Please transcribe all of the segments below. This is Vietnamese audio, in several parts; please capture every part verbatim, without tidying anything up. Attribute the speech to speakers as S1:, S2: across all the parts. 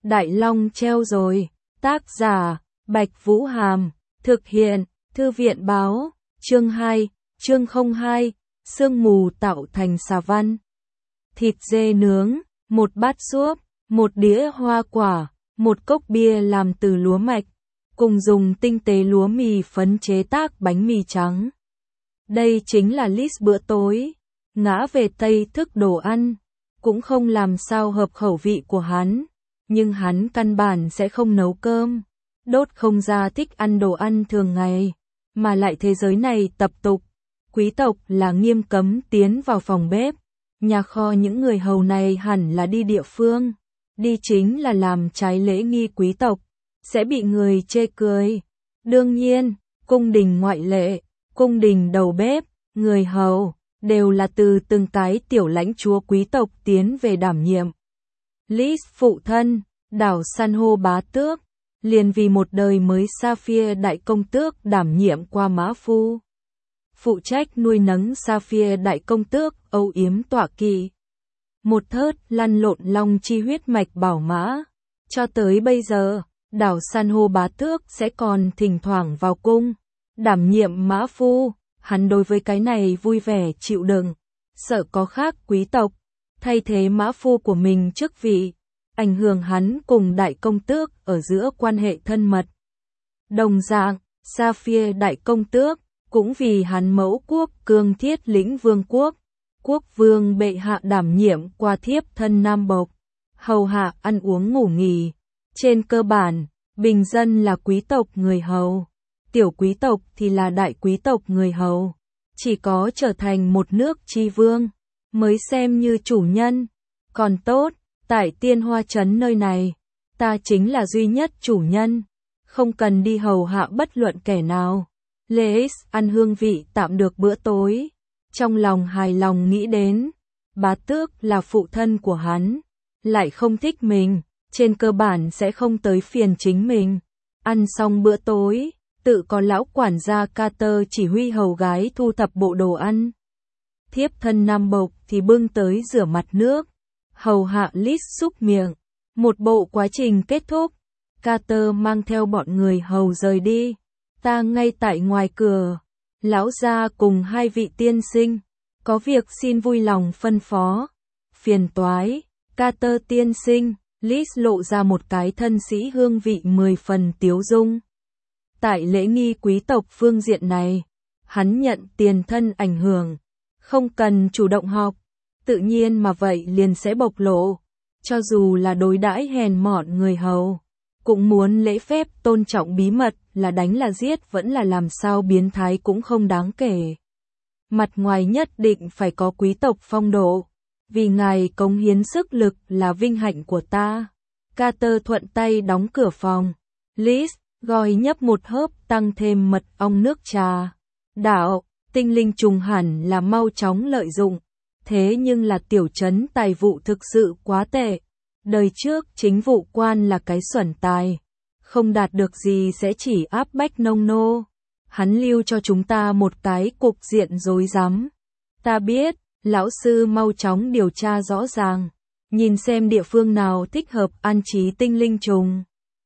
S1: Đại Long treo rồi, tác giả, Bạch Vũ Hàm, thực hiện, Thư viện báo, chương hai, chương không hai, sương mù tạo thành xà văn. Thịt dê nướng, một bát súp, một đĩa hoa quả, một cốc bia làm từ lúa mạch, cùng dùng tinh tế lúa mì phấn chế tác bánh mì trắng. Đây chính là list bữa tối. Ngã về Tây thức đồ ăn, cũng không làm sao hợp khẩu vị của hắn, nhưng hắn căn bản sẽ không nấu cơm, đốt không ra thích ăn đồ ăn thường ngày, mà lại thế giới này tập tục, quý tộc là nghiêm cấm tiến vào phòng bếp, nhà kho những người hầu này hẳn là đi địa phương, đi chính là làm trái lễ nghi quý tộc, sẽ bị người chê cười. Đương nhiên, cung đình ngoại lệ, cung đình đầu bếp, người hầu đều là từ từng cái tiểu lãnh chúa quý tộc tiến về đảm nhiệm. List phụ thân, đảo san hô bá tước, liền vì một đời mới Sapphire đại công tước đảm nhiệm qua mã phu. Phụ trách nuôi nấng Sapphire đại công tước âu yếm tọa kỵ. Một thớt lăn lộn long chi huyết mạch bảo mã. Cho tới bây giờ, đảo san hô bá tước sẽ còn thỉnh thoảng vào cung, đảm nhiệm mã phu. Hắn đối với cái này vui vẻ chịu đựng, sợ có khác quý tộc, thay thế mã phu của mình chức vị, ảnh hưởng hắn cùng đại công tước ở giữa quan hệ thân mật. Đồng dạng, Sapphire đại công tước, cũng vì hắn mẫu quốc cương thiết lĩnh vương quốc, quốc vương bệ hạ đảm nhiệm qua thiếp thân nam bộc, hầu hạ ăn uống ngủ nghỉ. Trên cơ bản, bình dân là quý tộc người hầu. Tiểu quý tộc thì là đại quý tộc người hầu, chỉ có trở thành một nước tri vương, mới xem như chủ nhân. Còn tốt, tại Tiên Hoa Trấn nơi này, ta chính là duy nhất chủ nhân, không cần đi hầu hạ bất luận kẻ nào. Lê ăn hương vị tạm được bữa tối, trong lòng hài lòng nghĩ đến, bá tước là phụ thân của hắn, lại không thích mình, trên cơ bản sẽ không tới phiền chính mình. Ăn xong bữa tối, tự có lão quản gia Carter chỉ huy hầu gái thu thập bộ đồ ăn. Thiếp thân nam bộc thì bưng tới rửa mặt nước, hầu hạ list xúc miệng. Một bộ quá trình kết thúc, Carter mang theo bọn người hầu rời đi. Ta ngay tại ngoài cửa, lão gia cùng hai vị tiên sinh, có việc xin vui lòng phân phó. Phiền toái, Carter tiên sinh, list lộ ra một cái thân sĩ hương vị mười phần tiếu dung. Tại lễ nghi quý tộc phương diện này, hắn nhận tiền thân ảnh hưởng, không cần chủ động học, tự nhiên mà vậy liền sẽ bộc lộ, cho dù là đối đãi hèn mọn người hầu, cũng muốn lễ phép tôn trọng bí mật, là đánh là giết vẫn là làm sao biến thái cũng không đáng kể. Mặt ngoài nhất định phải có quý tộc phong độ, vì ngài cống hiến sức lực là vinh hạnh của ta. Carter thuận tay đóng cửa phòng, Liz gọi nhấp một hớp tăng thêm mật ong nước trà. Đạo, tinh linh trùng hẳn là mau chóng lợi dụng, thế nhưng là tiểu trấn tài vụ thực sự quá tệ. Đời trước chính vụ quan là cái xuẩn tài, không đạt được gì sẽ chỉ áp bách nông nô. Hắn lưu cho chúng ta một cái cục diện rối rắm. Ta biết, lão sư mau chóng điều tra rõ ràng, nhìn xem địa phương nào thích hợp an trí tinh linh trùng.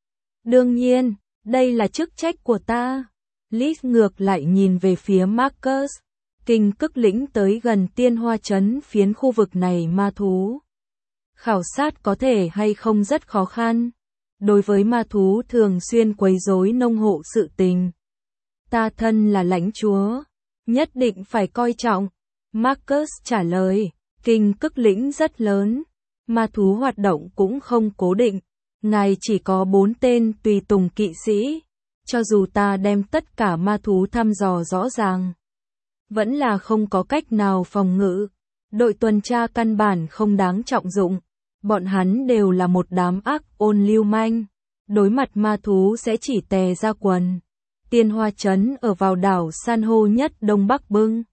S1: Đương nhiên, đây là chức trách của ta. Liz ngược lại nhìn về phía Marcus. Kinh Cức lĩnh tới gần Tiên Hoa Trấn phiến khu vực này ma thú. Khảo sát có thể hay không rất khó khăn. Đối với ma thú thường xuyên quấy rối nông hộ sự tình. Ta thân là lãnh chúa, nhất định phải coi trọng. Marcus trả lời, Kinh Cức lĩnh rất lớn, ma thú hoạt động cũng không cố định. Ngài chỉ có bốn tên tùy tùng kỵ sĩ, cho dù ta đem tất cả ma thú thăm dò rõ ràng, vẫn là không có cách nào phòng ngự. Đội tuần tra căn bản không đáng trọng dụng, bọn hắn đều là một đám ác ôn lưu manh, đối mặt ma thú sẽ chỉ tè ra quần. Tiên Hoa Trấn ở vào đảo san hô nhất đông bắc bưng,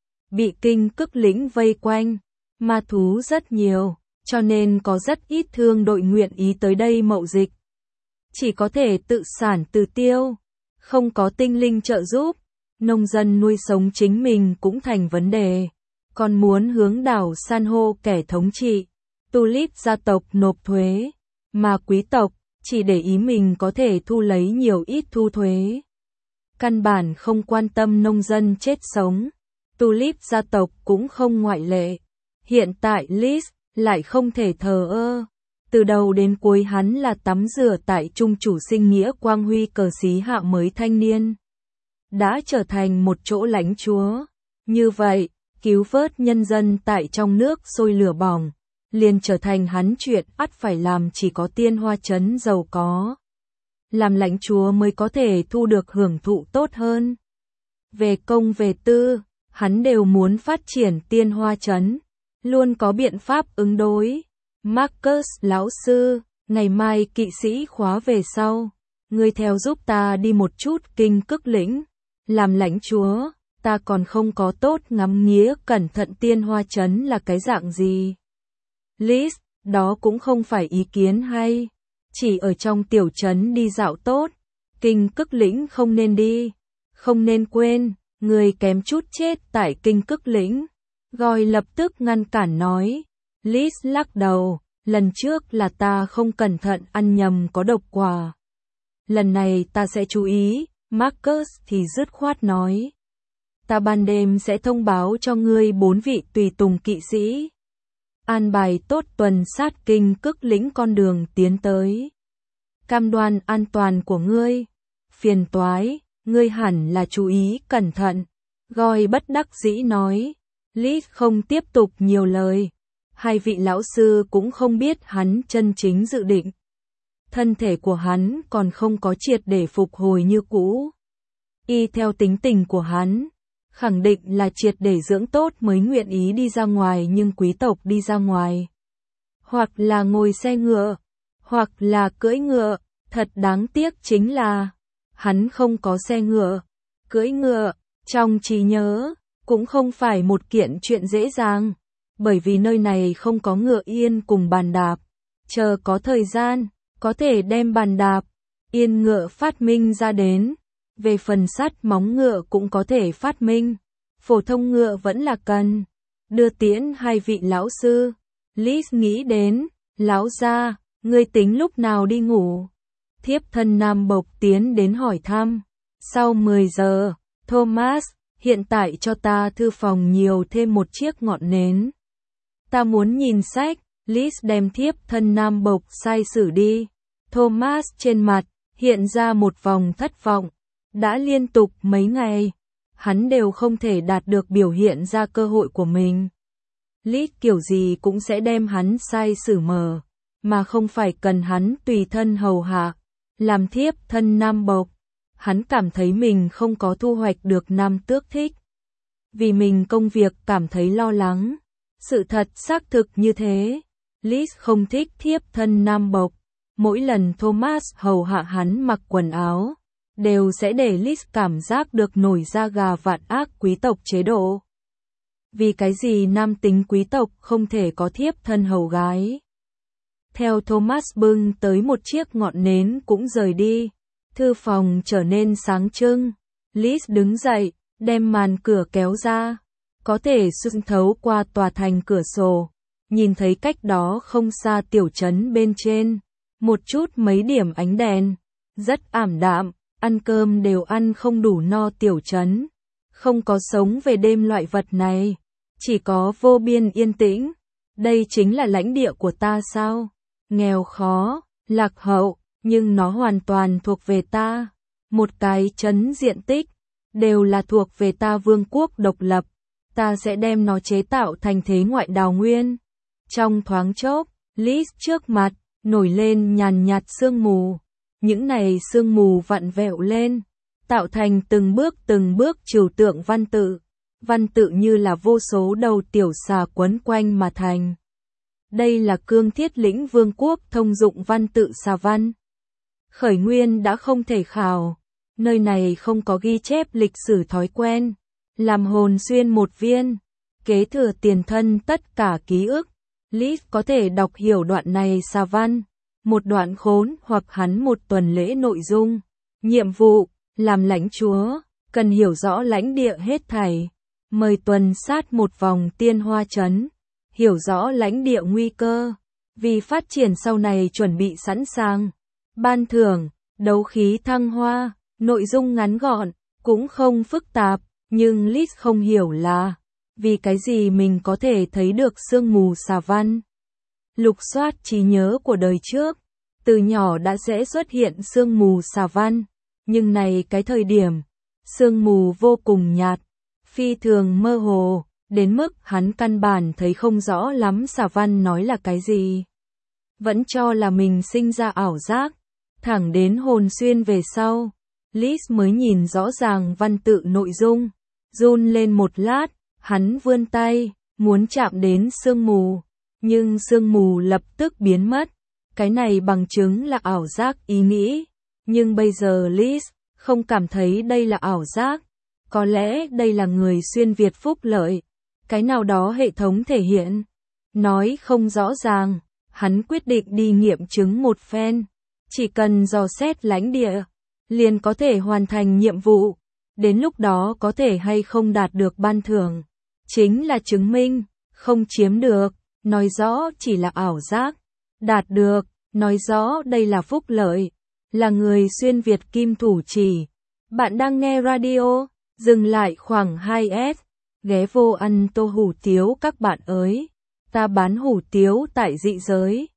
S1: bị Kinh Cức lĩnh vây quanh, ma thú rất nhiều, cho nên có rất ít thương đội nguyện ý tới đây mậu dịch. Chỉ có thể tự sản tự tiêu, không có tinh linh trợ giúp, nông dân nuôi sống chính mình cũng thành vấn đề. Còn muốn hướng đảo san hô kẻ thống trị, Tulip gia tộc nộp thuế, mà quý tộc chỉ để ý mình có thể thu lấy nhiều ít thu thuế. Căn bản không quan tâm nông dân chết sống. Tulip gia tộc cũng không ngoại lệ. Hiện tại Liz lại không thể thờ ơ. Từ đầu đến cuối hắn là tắm rửa tại trung chủ sinh nghĩa quang huy cờ xí hạ mới thanh niên. Đã trở thành một chỗ lãnh chúa. Như vậy, cứu vớt nhân dân tại trong nước sôi lửa bỏng, liền trở thành hắn chuyện ắt phải làm. Chỉ có Tiên Hoa Trấn giàu có, làm lãnh chúa mới có thể thu được hưởng thụ tốt hơn. Về công về tư, hắn đều muốn phát triển Tiên Hoa Trấn, luôn có biện pháp ứng đối. Marcus lão sư, ngày mai kỵ sĩ khóa về sau, ngươi theo giúp ta đi một chút Kinh Cức Lĩnh, làm lãnh chúa, ta còn không có tốt ngắm nghía cẩn thận Tiên Hoa Trấn là cái dạng gì. Liz, đó cũng không phải ý kiến hay, chỉ ở trong tiểu trấn đi dạo tốt, Kinh Cức Lĩnh không nên đi, không nên quên, người kém chút chết tại Kinh Cức Lĩnh. Goi lập tức ngăn cản nói. Liz lắc đầu, lần trước là ta không cẩn thận ăn nhầm có độc quả. Lần này ta sẽ chú ý, Marcus thì dứt khoát nói. Ta ban đêm sẽ thông báo cho ngươi bốn vị tùy tùng kỵ sĩ. An bài tốt tuần sát Kinh Cức Lĩnh con đường tiến tới. Cam đoan an toàn của ngươi. Phiền toái, ngươi hẳn là chú ý cẩn thận. Goi bất đắc dĩ nói. Liz không tiếp tục nhiều lời. Hai vị lão sư cũng không biết hắn chân chính dự định. Thân thể của hắn còn không có triệt để phục hồi như cũ. Y theo tính tình của hắn, khẳng định là triệt để dưỡng tốt mới nguyện ý đi ra ngoài, nhưng quý tộc đi ra ngoài, hoặc là ngồi xe ngựa, hoặc là cưỡi ngựa, thật đáng tiếc chính là hắn không có xe ngựa. Cưỡi ngựa, trong trí nhớ, cũng không phải một kiện chuyện dễ dàng, bởi vì nơi này không có ngựa yên cùng bàn đạp. Chờ có thời gian, có thể đem bàn đạp, yên ngựa phát minh ra đến. Về phần sắt móng ngựa cũng có thể phát minh, phổ thông ngựa vẫn là cần. Đưa tiễn hai vị lão sư, Liz nghĩ đến, lão gia, ngươi tính lúc nào đi ngủ? Thiếp thân Nam Bộc tiến đến hỏi thăm. Sau mười giờ, Thomas, hiện tại cho ta thư phòng nhiều thêm một chiếc ngọn nến. Ta muốn nhìn sách. Liz đem thiếp thân Nam Bộc sai sử đi. Thomas trên mặt hiện ra một vòng thất vọng. Đã liên tục mấy ngày, hắn đều không thể đạt được biểu hiện ra cơ hội của mình. Liz kiểu gì cũng sẽ đem hắn sai sử mờ, mà không phải cần hắn tùy thân hầu hạ. Làm thiếp thân Nam Bộc, hắn cảm thấy mình không có thu hoạch được Nam Tước thích. Vì mình công việc cảm thấy lo lắng. Sự thật xác thực như thế. Liz không thích thiếp thân Nam Bộc. Mỗi lần Thomas hầu hạ hắn mặc quần áo, đều sẽ để Liz cảm giác được nổi da gà vạn ác quý tộc chế độ. Vì cái gì nam tính quý tộc không thể có thiếp thân hầu gái? Theo Thomas bưng tới một chiếc ngọn nến cũng rời đi. Thư phòng trở nên sáng trưng. Liz đứng dậy, đem màn cửa kéo ra. Có thể xuyên thấu qua tòa thành cửa sổ, nhìn thấy cách đó không xa tiểu trấn bên trên. Một chút mấy điểm ánh đèn, rất ảm đạm, ăn cơm đều ăn không đủ no tiểu trấn. Không có sống về đêm loại vật này, chỉ có vô biên yên tĩnh. Đây chính là lãnh địa của ta sao? Nghèo khó, lạc hậu, nhưng nó hoàn toàn thuộc về ta. Một cái trấn diện tích, đều là thuộc về ta vương quốc độc lập. Ta sẽ đem nó chế tạo thành thế ngoại đào nguyên. Trong thoáng chốc, Liz trước mặt nổi lên nhàn nhạt sương mù. Những này sương mù vặn vẹo lên, tạo thành từng bước từng bước trừu tượng văn tự. Văn tự như là vô số đầu tiểu xà quấn quanh mà thành. Đây là Cương Thiết Lĩnh Vương quốc thông dụng văn tự xà văn. Khởi nguyên đã không thể khảo. Nơi này không có ghi chép lịch sử thói quen. Làm hồn xuyên một viên, kế thừa tiền thân tất cả ký ức. Liz có thể đọc hiểu đoạn này xà văn, một đoạn khốn hoặc hắn một tuần lễ nội dung. Nhiệm vụ, làm lãnh chúa, cần hiểu rõ lãnh địa hết thảy. Mời tuần sát một vòng Tiên Hoa Trấn, hiểu rõ lãnh địa nguy cơ. Vì phát triển sau này chuẩn bị sẵn sàng. Ban thưởng, đấu khí thăng hoa, nội dung ngắn gọn, cũng không phức tạp, nhưng Liz không hiểu là vì cái gì mình có thể thấy được sương mù xà văn. Lục soát trí nhớ của đời trước, từ nhỏ đã sẽ xuất hiện sương mù xà văn, nhưng này cái thời điểm, sương mù vô cùng nhạt, phi thường mơ hồ, đến mức hắn căn bản thấy không rõ lắm xà văn nói là cái gì. Vẫn cho là mình sinh ra ảo giác, thẳng đến hồn xuyên về sau, Liz mới nhìn rõ ràng văn tự nội dung, run lên một lát, hắn vươn tay, muốn chạm đến sương mù, nhưng sương mù lập tức biến mất, cái này bằng chứng là ảo giác ý nghĩ, nhưng bây giờ Liz không cảm thấy đây là ảo giác, có lẽ đây là người xuyên Việt phúc lợi, cái nào đó hệ thống thể hiện, nói không rõ ràng, hắn quyết định đi nghiệm chứng một phen, chỉ cần dò xét lãnh địa, liền có thể hoàn thành nhiệm vụ, đến lúc đó có thể hay không đạt được ban thưởng, chính là chứng minh, không chiếm được, nói rõ chỉ là ảo giác, đạt được, nói rõ đây là phúc lợi, là người xuyên Việt kim thủ chỉ. Bạn đang nghe radio, dừng lại khoảng hai s, ghé vô ăn tô hủ tiếu các bạn ơi, ta bán hủ tiếu tại dị giới.